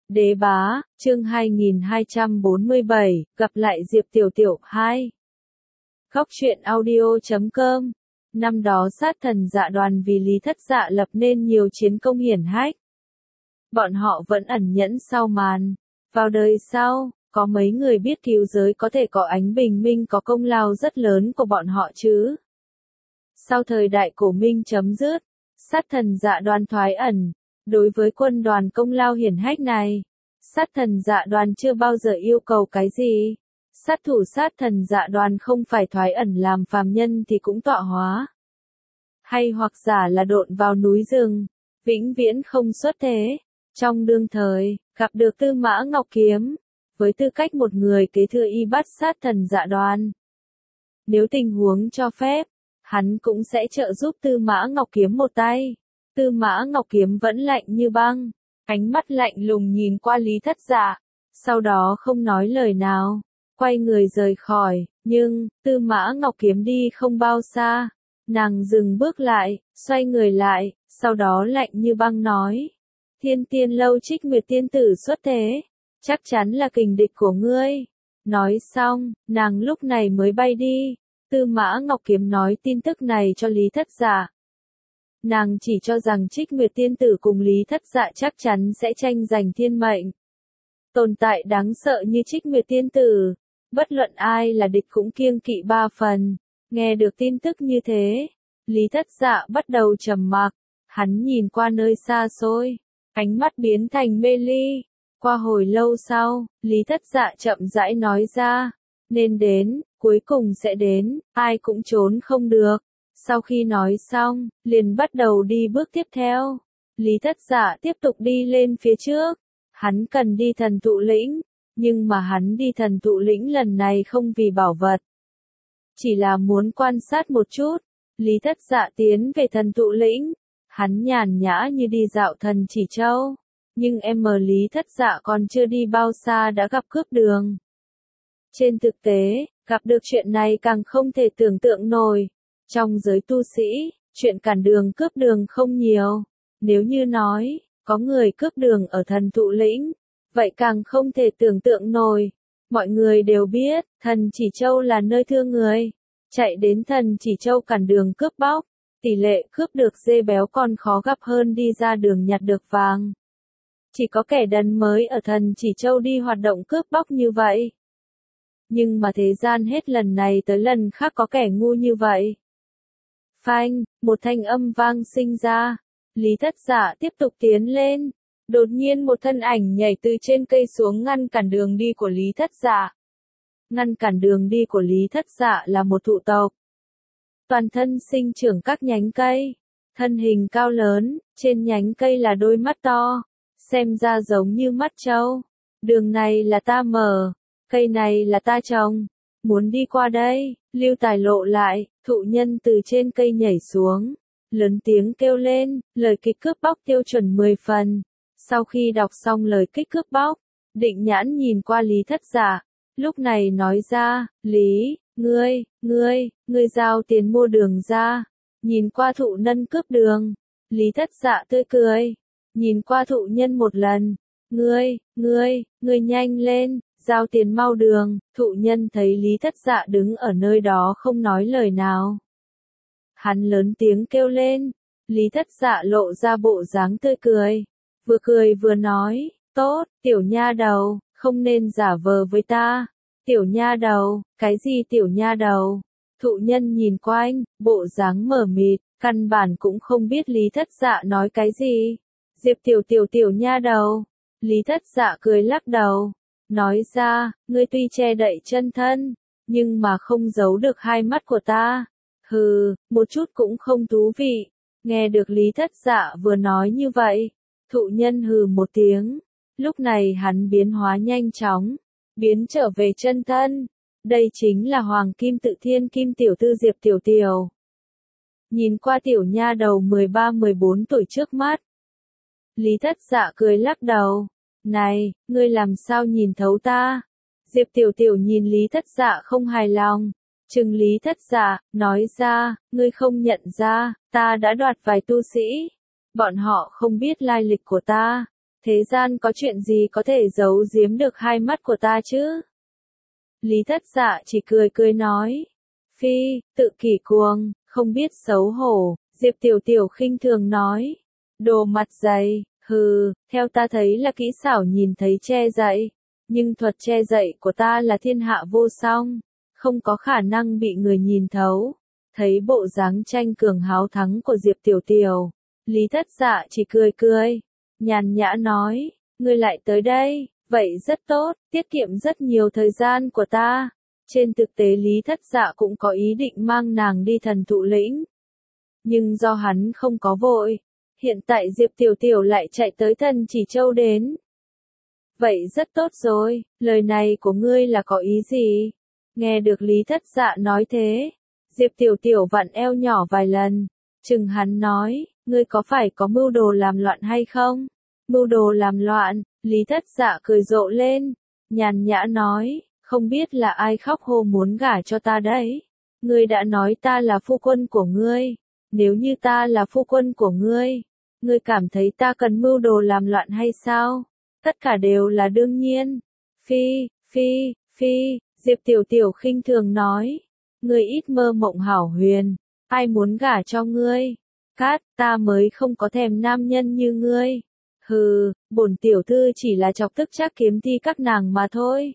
Đế bá, chương 2247, gặp lại Diệp Tiểu Tiểu 2. Góc truyện audio.com. Năm đó sát thần dạ đoàn vì Lý Thất Dạ lập nên nhiều chiến công hiển hách. Bọn họ vẫn ẩn nhẫn sau màn. Vào đời sau, có mấy người biết cứu giới có thể có ánh bình minh có công lao rất lớn của bọn họ chứ. Sau thời đại cổ minh chấm dứt, sát thần dạ đoàn thoái ẩn. Đối với quân đoàn công lao hiển hách này, sát thần dạ đoàn chưa bao giờ yêu cầu cái gì. Sát thủ sát thần dạ đoàn không phải thoái ẩn làm phàm nhân thì cũng tọa hóa. Hay hoặc giả là độn vào núi rừng, vĩnh viễn không xuất thế. Trong đương thời, gặp được Tư Mã Ngọc Kiếm, với tư cách một người kế thừa y bắt sát thần dạ đoàn. Nếu tình huống cho phép, hắn cũng sẽ trợ giúp Tư Mã Ngọc Kiếm một tay. Tư Mã Ngọc Kiếm vẫn lạnh như băng, ánh mắt lạnh lùng nhìn qua Lý Thất Dạ, sau đó không nói lời nào, quay người rời khỏi, nhưng, Tư Mã Ngọc Kiếm đi không bao xa, nàng dừng bước lại, xoay người lại, sau đó lạnh như băng nói, Thiên Tiên Lâu Trích Nguyệt tiên tử xuất thế, chắc chắn là kình địch của ngươi. Nói xong, nàng lúc này mới bay đi, Tư Mã Ngọc Kiếm nói tin tức này cho Lý Thất Dạ. Nàng chỉ cho rằng Trích Nguyệt tiên tử cùng Lý Thất Dạ chắc chắn sẽ tranh giành thiên mệnh. Tồn tại đáng sợ như Trích Nguyệt tiên tử, bất luận ai là địch cũng kiêng kỵ ba phần. Nghe được tin tức như thế, Lý Thất Dạ bắt đầu trầm mặc, hắn nhìn qua nơi xa xôi, ánh mắt biến thành mê ly. Qua hồi lâu sau, Lý Thất Dạ chậm rãi nói ra, nên đến, cuối cùng sẽ đến, ai cũng trốn không được. Sau khi nói xong, liền bắt đầu đi bước tiếp theo. Lý Thất Dạ tiếp tục đi lên phía trước. Hắn cần đi thần thụ lĩnh, nhưng mà hắn đi thần thụ lĩnh lần này không vì bảo vật. Chỉ là muốn quan sát một chút. Lý Thất Dạ tiến về thần thụ lĩnh. Hắn nhàn nhã như đi dạo thần chỉ châu. Nhưng Lý Thất Dạ còn chưa đi bao xa đã gặp cướp đường. Trên thực tế, gặp được chuyện này càng không thể tưởng tượng nổi. Trong giới tu sĩ, chuyện cản đường cướp đường không nhiều. Nếu như nói, có người cướp đường ở thần thụ lĩnh, vậy càng không thể tưởng tượng nổi. Mọi người đều biết, thần chỉ châu là nơi thương người. Chạy đến thần chỉ châu cản đường cướp bóc, tỷ lệ cướp được dê béo còn khó gặp hơn đi ra đường nhặt được vàng. Chỉ có kẻ đần mới ở thần chỉ châu đi hoạt động cướp bóc như vậy. Nhưng mà thế gian hết lần này tới lần khác có kẻ ngu như vậy. Phanh, một thanh âm vang sinh ra. Lý Thất Dạ tiếp tục tiến lên. Đột nhiên một thân ảnh nhảy từ trên cây xuống ngăn cản đường đi của Lý Thất Dạ. Ngăn cản đường đi của Lý Thất Dạ là một thụ tộc. Toàn thân sinh trưởng các nhánh cây. Thân hình cao lớn, trên nhánh cây là đôi mắt to. Xem ra giống như mắt trâu. Đường này là ta mở. Cây này là ta trồng. Muốn đi qua đây, Lưu Tài lộ lại, thụ nhân từ trên cây nhảy xuống. Lớn tiếng kêu lên, lời kịch cướp bóc tiêu chuẩn 10 phần. Sau khi đọc xong lời kịch cướp bóc, Định Nhãn nhìn qua Lý Thất Dạ. Lúc này nói ra, Lý, ngươi giao tiền mua đường ra. Nhìn qua thụ nhân cướp đường. Lý Thất Dạ tươi cười. Nhìn qua thụ nhân một lần. Ngươi nhanh lên. Giao tiền mau đường, thụ nhân thấy Lý Thất Dạ đứng ở nơi đó không nói lời nào. Hắn lớn tiếng kêu lên, Lý Thất Dạ lộ ra bộ dáng tươi cười vừa nói, tốt, tiểu nha đầu, không nên giả vờ với ta. Tiểu nha đầu, cái gì tiểu nha đầu? Thụ nhân nhìn quanh, bộ dáng mờ mịt, căn bản cũng không biết Lý Thất Dạ nói cái gì. Diệp tiểu nha đầu. Lý Thất Dạ cười lắc đầu. Nói ra, ngươi tuy che đậy chân thân, nhưng mà không giấu được hai mắt của ta. Hừ, một chút cũng không thú vị. Nghe được Lý Thất Dạ vừa nói như vậy, thụ nhân hừ một tiếng. Lúc này hắn biến hóa nhanh chóng, biến trở về chân thân. Đây chính là Hoàng Kim Tự Thiên Kim tiểu thư Diệp Tiểu Tiểu. Nhìn qua tiểu nha đầu 13-14 tuổi trước mắt. Lý Thất Dạ cười lắc đầu. Này, ngươi làm sao nhìn thấu ta? Diệp Tiểu Tiểu nhìn Lý Thất Dạ không hài lòng. Trừng Lý Thất Dạ, nói ra, ngươi không nhận ra, ta đã đoạt vài tu sĩ. Bọn họ không biết lai lịch của ta. Thế gian có chuyện gì có thể giấu giếm được hai mắt của ta chứ? Lý Thất Dạ chỉ cười cười nói. Phi, tự kỷ cuồng, không biết xấu hổ, Diệp Tiểu Tiểu khinh thường nói. Đồ mặt dày, hừ, theo ta thấy là kỹ xảo nhìn thấy che dậy. Nhưng thuật che dậy của ta là thiên hạ vô song, không có khả năng bị người nhìn thấu. Thấy bộ dáng tranh cường háo thắng của Diệp Tiểu Tiểu, Lý Thất Dạ chỉ cười cười, nhàn nhã nói, ngươi lại tới đây, vậy rất tốt, tiết kiệm rất nhiều thời gian của ta. Trên thực tế Lý Thất Dạ cũng có ý định mang nàng đi Thần Thụ Lĩnh. Nhưng do hắn không có vội, hiện tại Diệp Tiểu Tiểu lại chạy tới Thần Chỉ Châu đến. Vậy rất tốt rồi, lời này của ngươi là có ý gì? Nghe được Lý Thất Dạ nói thế, Diệp Tiểu Tiểu vặn eo nhỏ vài lần, chừng hắn nói, ngươi có phải có mưu đồ làm loạn hay không? Mưu đồ làm loạn, Lý Thất Dạ cười rộ lên, nhàn nhã nói, không biết là ai khóc hô muốn gả cho ta đấy. Ngươi đã nói ta là phu quân của ngươi, nếu như ta là phu quân của ngươi, ngươi cảm thấy ta cần mưu đồ làm loạn hay sao? Tất cả đều là đương nhiên. Phi, phi, phi, Diệp Tiểu Tiểu khinh thường nói. Ngươi ít mơ mộng hảo huyền, ai muốn gả cho ngươi? Cát, ta mới không có thèm nam nhân như ngươi. Hừ, bổn tiểu thư chỉ là chọc tức Trác Kiếm Thi các nàng mà thôi.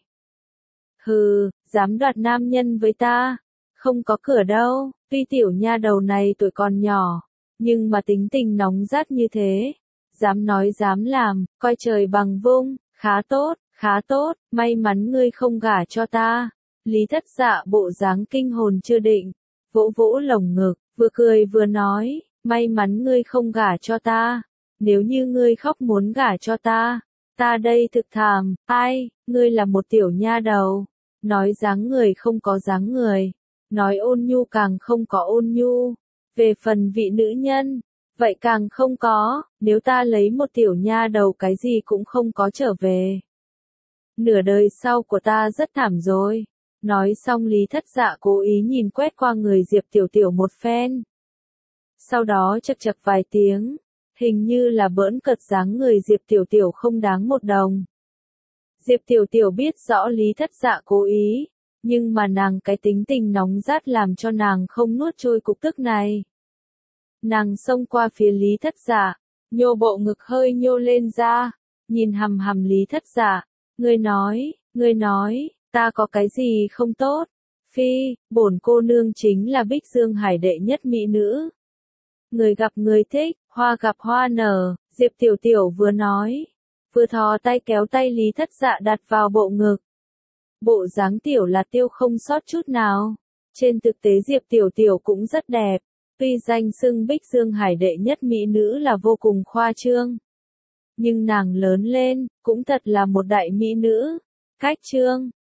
Hừ, dám đoạt nam nhân với ta, không có cửa đâu. Tuy tiểu nha đầu này tuổi còn nhỏ, nhưng mà tính tình nóng rát như thế, dám nói dám làm, coi trời bằng vung, khá tốt, may mắn ngươi không gả cho ta. Lý Thất Dạ bộ dáng kinh hồn chưa định, vỗ vỗ lồng ngực, vừa cười vừa nói, may mắn ngươi không gả cho ta, nếu như ngươi khóc muốn gả cho ta đây thực thảm, ai, ngươi là một tiểu nha đầu, nói dáng người không có dáng người, nói ôn nhu càng không có ôn nhu, về phần vị nữ nhân, vậy càng không có, nếu ta lấy một tiểu nha đầu cái gì cũng không có trở về. Nửa đời sau của ta rất thảm rồi. Nói xong Lý Thất Dạ cố ý nhìn quét qua người Diệp Tiểu Tiểu một phen. Sau đó chậc chậc vài tiếng, hình như là bỡn cợt dáng người Diệp Tiểu Tiểu không đáng một đồng. Diệp Tiểu Tiểu biết rõ Lý Thất Dạ cố ý, nhưng mà nàng cái tính tình nóng rát làm cho nàng không nuốt trôi cục tức này. Nàng xông qua phía Lý Thất Dạ, nhô bộ ngực hơi nhô lên ra, nhìn hằm hằm Lý Thất Dạ, ngươi nói, ta có cái gì không tốt? Phi, bổn cô nương chính là Bích Dương Hải đệ nhất mỹ nữ. Người gặp người thích, hoa gặp hoa nở, Diệp Tiểu Tiểu vừa nói, vừa thò tay kéo tay Lý Thất Dạ đặt vào bộ ngực. Bộ dáng tiểu là tiêu không sót chút nào. Trên thực tế Diệp Tiểu Tiểu cũng rất đẹp, tuy danh xưng Bích Dương Hải đệ nhất mỹ nữ là vô cùng khoa trương. Nhưng nàng lớn lên, cũng thật là một đại mỹ nữ. Cách trương,